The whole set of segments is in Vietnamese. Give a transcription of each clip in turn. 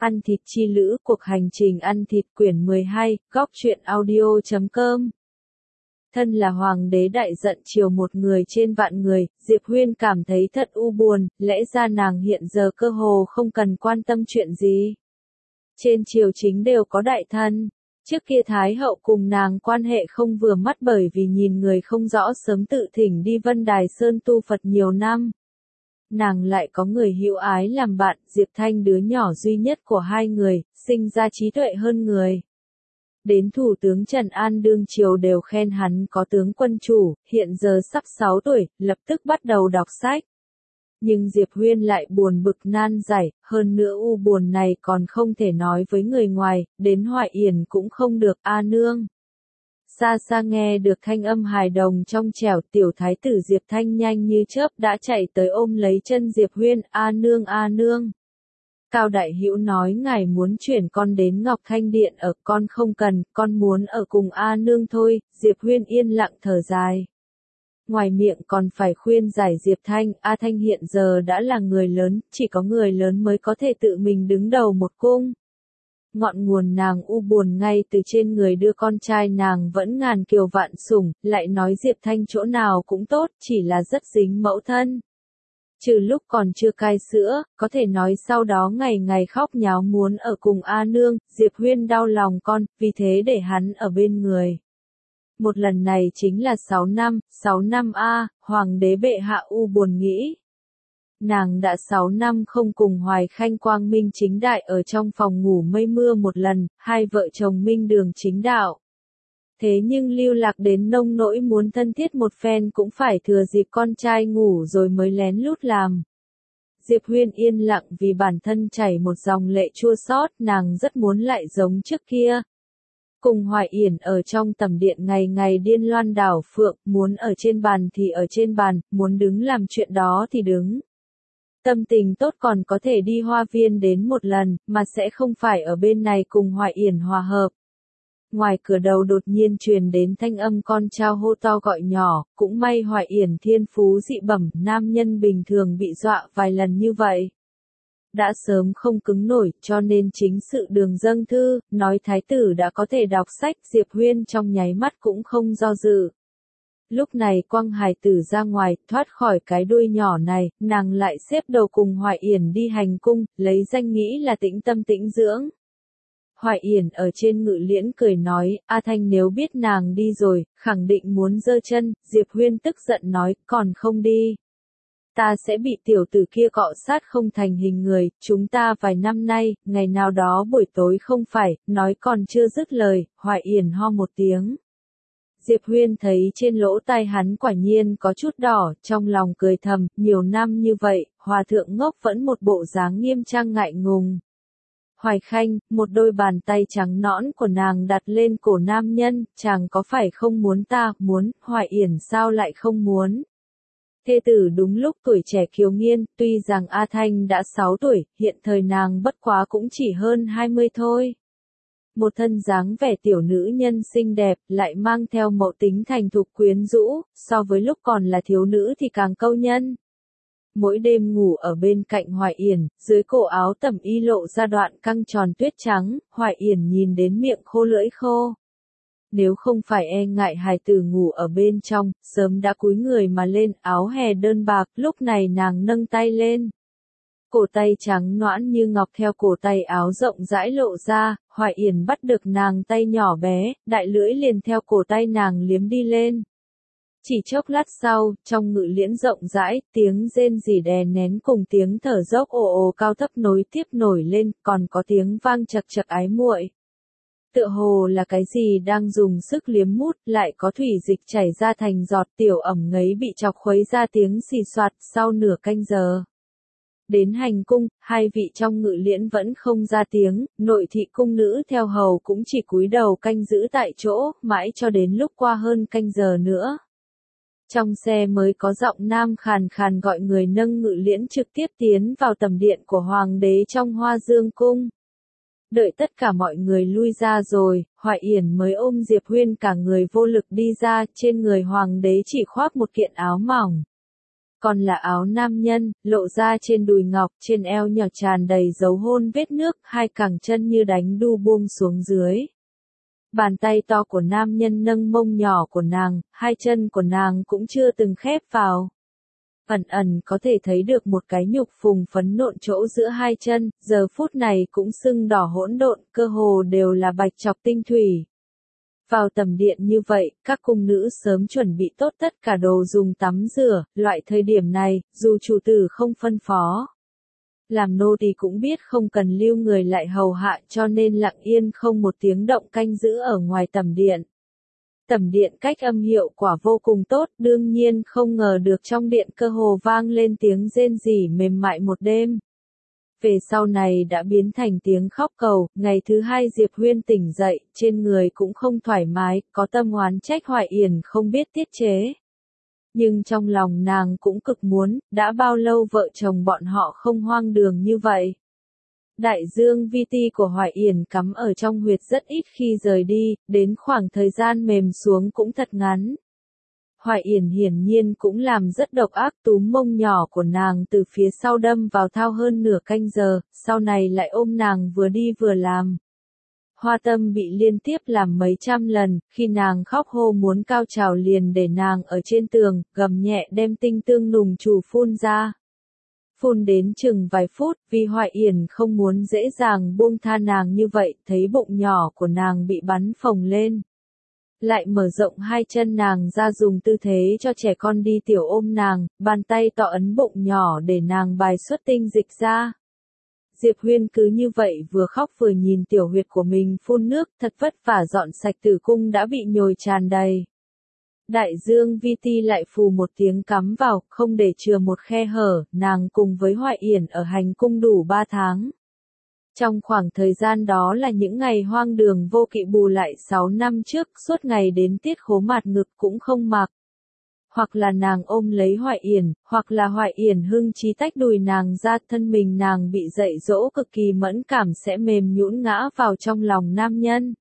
Ăn thịt chi lữ, cuộc hành trình ăn thịt quyển 12, góc truyện audio.com. Thân là hoàng đế đại giận chiều một người trên vạn người, Diệp Huyên cảm thấy thật u buồn, lẽ ra nàng hiện giờ cơ hồ không cần quan tâm chuyện gì. Trên triều chính đều có đại thân, trước kia Thái hậu cùng nàng quan hệ không vừa mắt bởi vì nhìn người không rõ sớm tự thỉnh đi Vân Đài Sơn tu Phật nhiều năm. Nàng lại có người hữu ái làm bạn, Diệp Thanh đứa nhỏ duy nhất của hai người, sinh ra trí tuệ hơn người. Đến Thủ tướng Trần An đương triều đều khen hắn có tướng quân chủ, hiện giờ sắp 6 tuổi, lập tức bắt đầu đọc sách. Nhưng Diệp Huyên lại buồn bực nan giải, hơn nữa u buồn này còn không thể nói với người ngoài, đến Hoài Yển cũng không được, a nương. Xa xa nghe được thanh âm hài đồng trong trẻo, tiểu thái tử Diệp Thanh nhanh như chớp đã chạy tới ôm lấy chân Diệp Huyên, a nương a nương. Cao Đại Hữu nói ngài muốn chuyển con đến Ngọc Thanh Điện ở, con không cần, con muốn ở cùng a nương thôi. Diệp Huyên yên lặng thở dài. Ngoài miệng còn phải khuyên giải Diệp Thanh, A Thanh hiện giờ đã là người lớn, chỉ có người lớn mới có thể tự mình đứng đầu một cung. Ngọn nguồn nàng u buồn ngay từ trên người đưa con trai nàng vẫn ngàn kiều vạn sủng, lại nói Diệp Thanh chỗ nào cũng tốt, chỉ là rất dính mẫu thân. Trừ lúc còn chưa cai sữa, có thể nói sau đó ngày ngày khóc nháo muốn ở cùng A Nương, Diệp Huyên đau lòng con, vì thế để hắn ở bên người. Một lần này chính là 6 năm a, hoàng đế bệ hạ u buồn nghĩ. Nàng đã 6 năm không cùng Hoài Khanh quang minh chính đại ở trong phòng ngủ mây mưa một lần, hai vợ chồng minh đường chính đạo. Thế nhưng lưu lạc đến nông nỗi muốn thân thiết một phen cũng phải thừa dịp con trai ngủ rồi mới lén lút làm. Diệp Huyên yên lặng vì bản thân chảy một dòng lệ chua xót, nàng rất muốn lại giống trước kia. Cùng Hoài Yển ở trong tầm điện ngày ngày điên loan đảo phượng, muốn ở trên bàn thì ở trên bàn, muốn đứng làm chuyện đó thì đứng. Tâm tình tốt còn có thể đi hoa viên đến một lần, mà sẽ không phải ở bên này cùng Hoài Yển hòa hợp. Ngoài cửa đầu đột nhiên truyền đến thanh âm con trao hô to gọi nhỏ, cũng may Hoài Yển thiên phú dị bẩm, nam nhân bình thường bị dọa vài lần như vậy. Đã sớm không cứng nổi, cho nên chính sự đường dâng thư, nói thái tử đã có thể đọc sách, Diệp Huyên trong nháy mắt cũng không do dự. Lúc này quăng hài tử ra ngoài, thoát khỏi cái đuôi nhỏ này, nàng lại xếp đầu cùng Hoài Yển đi hành cung, lấy danh nghĩ là tĩnh tâm tĩnh dưỡng. Hoài Yển ở trên ngự liễn cười nói, A Thanh nếu biết nàng đi rồi, khẳng định muốn giơ chân, Diệp Huyên tức giận nói, còn không đi. Ta sẽ bị tiểu tử kia cọ sát không thành hình người, chúng ta vài năm nay, ngày nào đó buổi tối không phải, nói còn chưa dứt lời, Hoài Yển ho một tiếng. Diệp Huyên thấy trên lỗ tai hắn quả nhiên có chút đỏ, trong lòng cười thầm, nhiều năm như vậy, hòa thượng ngốc vẫn một bộ dáng nghiêm trang ngại ngùng. Hoài Khanh, một đôi bàn tay trắng nõn của nàng đặt lên cổ nam nhân, chàng có phải không muốn ta, muốn, Hoài Yển sao lại không muốn. Thê tử đúng lúc tuổi trẻ kiều nghiên, tuy rằng A Thanh đã 6 tuổi, hiện thời nàng bất quá cũng chỉ hơn 20 thôi. Một thân dáng vẻ tiểu nữ nhân xinh đẹp, lại mang theo mẫu tính thành thục quyến rũ, so với lúc còn là thiếu nữ thì càng câu nhân. Mỗi đêm ngủ ở bên cạnh Hoài Yển, dưới cổ áo tẩm y lộ ra đoạn căng tròn tuyết trắng, Hoài Yển nhìn đến miệng khô lưỡi khô. Nếu không phải e ngại hài tử ngủ ở bên trong, sớm đã cúi người mà lên, áo hè đơn bạc, lúc này nàng nâng tay lên. Cổ tay trắng nõn như ngọc theo cổ tay áo rộng rãi lộ ra, Hoài Yển bắt được nàng tay nhỏ bé, đại lưỡi liền theo cổ tay nàng liếm đi lên. Chỉ chốc lát sau, trong ngự liễn rộng rãi, tiếng rên rỉ đè nén cùng tiếng thở dốc ồ ồ cao thấp nối tiếp nổi lên, còn có tiếng vang chật chật ái muội. Tựa hồ là cái gì đang dùng sức liếm mút, lại có thủy dịch chảy ra thành giọt, tiểu ẩm ngấy bị chọc khuấy ra tiếng xì xoạt, sau nửa canh giờ. Đến hành cung, hai vị trong ngự liễn vẫn không ra tiếng, nội thị cung nữ theo hầu cũng chỉ cúi đầu canh giữ tại chỗ, mãi cho đến lúc qua hơn canh giờ nữa. Trong xe mới có giọng nam khàn khàn gọi người nâng ngự liễn trực tiếp tiến vào tầm điện của hoàng đế trong Hoa Dương cung. Đợi tất cả mọi người lui ra rồi, Hoài Yển mới ôm Diệp Huyên cả người vô lực đi ra, trên người hoàng đế chỉ khoác một kiện áo mỏng. còn là áo nam nhân, lộ ra trên đùi ngọc, trên eo nhỏ tràn đầy dấu hôn vết nước, hai cẳng chân như đánh đu buông xuống dưới. Bàn tay to của nam nhân nâng mông nhỏ của nàng, hai chân của nàng cũng chưa từng khép vào. Ẩn ẩn có thể thấy được một cái nhục phùng phấn nộn chỗ giữa hai chân, giờ phút này cũng sưng đỏ hỗn độn, cơ hồ đều là bạch chọc tinh thủy. Vào tầm điện như vậy, các cung nữ sớm chuẩn bị tốt tất cả đồ dùng tắm rửa, loại thời điểm này, dù chủ tử không phân phó. Làm nô tỳ cũng biết không cần lưu người lại hầu hạ cho nên lặng yên không một tiếng động canh giữ ở ngoài tầm điện. Tầm điện cách âm hiệu quả vô cùng tốt, đương nhiên không ngờ được trong điện cơ hồ vang lên tiếng rên rỉ mềm mại một đêm. Về sau này đã biến thành tiếng khóc cầu, ngày thứ hai Diệp Huyên tỉnh dậy, trên người cũng không thoải mái, có tâm oán trách Hoài Yển không biết tiết chế. Nhưng trong lòng nàng cũng cực muốn, đã bao lâu vợ chồng bọn họ không hoang đường như vậy. Đại dương vi ti của Hoài Yển cắm ở trong huyệt rất ít khi rời đi, đến khoảng thời gian mềm xuống cũng thật ngắn. Hoài Yển hiển nhiên cũng làm rất độc ác, túm mông nhỏ của nàng từ phía sau đâm vào thao hơn nửa canh giờ, sau này lại ôm nàng vừa đi vừa làm. Hoa Tâm bị liên tiếp làm mấy trăm lần, khi nàng khóc hô muốn cao trào liền để nàng ở trên tường, gầm nhẹ đem tinh tương nùng chủ phun ra. Phun đến chừng vài phút, vì Hoài Yển không muốn dễ dàng buông tha nàng như vậy, thấy bụng nhỏ của nàng bị bắn phồng lên. Lại mở rộng hai chân nàng ra dùng tư thế cho trẻ con đi tiểu ôm nàng, bàn tay to ấn bụng nhỏ để nàng bài xuất tinh dịch ra. Diệp Huyên cứ như vậy vừa khóc vừa nhìn tiểu huyệt của mình phun nước, thật vất vả dọn sạch tử cung đã bị nhồi tràn đầy. Đại dương vi ti lại phù một tiếng cắm vào, không để chừa một khe hở, nàng cùng với Hoài Yển ở hành cung đủ 3 tháng. Trong khoảng thời gian đó là những ngày hoang đường vô kỵ, bù lại 6 năm trước, suốt ngày đến tiết khố mạt ngực cũng không mặc. Hoặc là nàng ôm lấy Hoài Yển, hoặc là Hoài Yển hưng trí tách đùi nàng ra, thân mình nàng bị dạy dỗ cực kỳ mẫn cảm sẽ mềm nhũn ngã vào trong lòng nam nhân.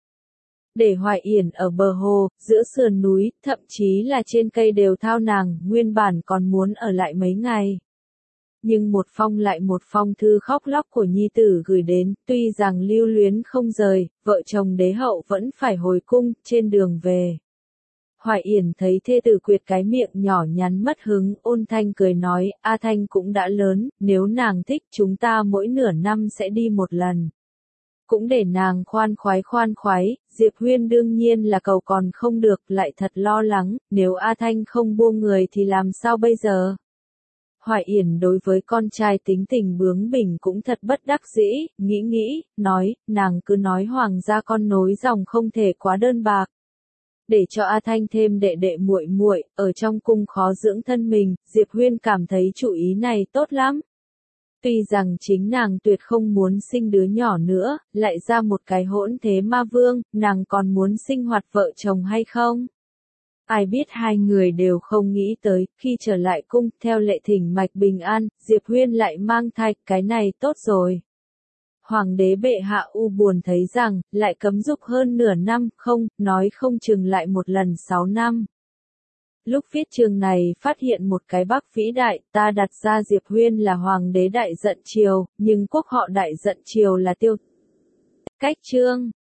Để Hoài Yển ở bờ hồ, giữa sườn núi, thậm chí là trên cây đều thao nàng, nguyên bản còn muốn ở lại mấy ngày. Nhưng một phong lại một phong thư khóc lóc của nhi tử gửi đến, tuy rằng lưu luyến không rời, vợ chồng đế hậu vẫn phải hồi cung, trên đường về. Hoài Yển thấy thê tử quyệt cái miệng nhỏ nhắn mất hứng, ôn thanh cười nói, A Thanh cũng đã lớn, nếu nàng thích chúng ta mỗi nửa năm sẽ đi một lần. Cũng để nàng khoan khoái, Diệp Huyên đương nhiên là cầu còn không được, lại thật lo lắng, nếu A Thanh không buông người thì làm sao bây giờ? Hoài Yển đối với con trai tính tình bướng bỉnh cũng thật bất đắc dĩ, nghĩ, nói, nàng cứ nói hoàng gia con nối dòng không thể quá đơn bạc. Để cho A Thanh thêm đệ đệ muội, ở trong cung khó dưỡng thân mình, Diệp Huyên cảm thấy chủ ý này tốt lắm. Tuy rằng chính nàng tuyệt không muốn sinh đứa nhỏ nữa, lại ra một cái hỗn thế ma vương, nàng còn muốn sinh hoạt vợ chồng hay không? Ai biết hai người đều không nghĩ tới, khi trở lại cung, theo lệ thỉnh mạch bình an, Diệp Huyên lại mang thai, cái này tốt rồi. Hoàng đế bệ hạ u buồn thấy rằng, lại cấm dục hơn nửa năm, không, nói không chừng lại một lần 6 năm. Lúc viết chương này phát hiện một cái bắc vĩ đại, ta đặt ra Diệp Huyên là hoàng đế đại giận triều, nhưng quốc họ đại giận triều là tiêu. Cách chương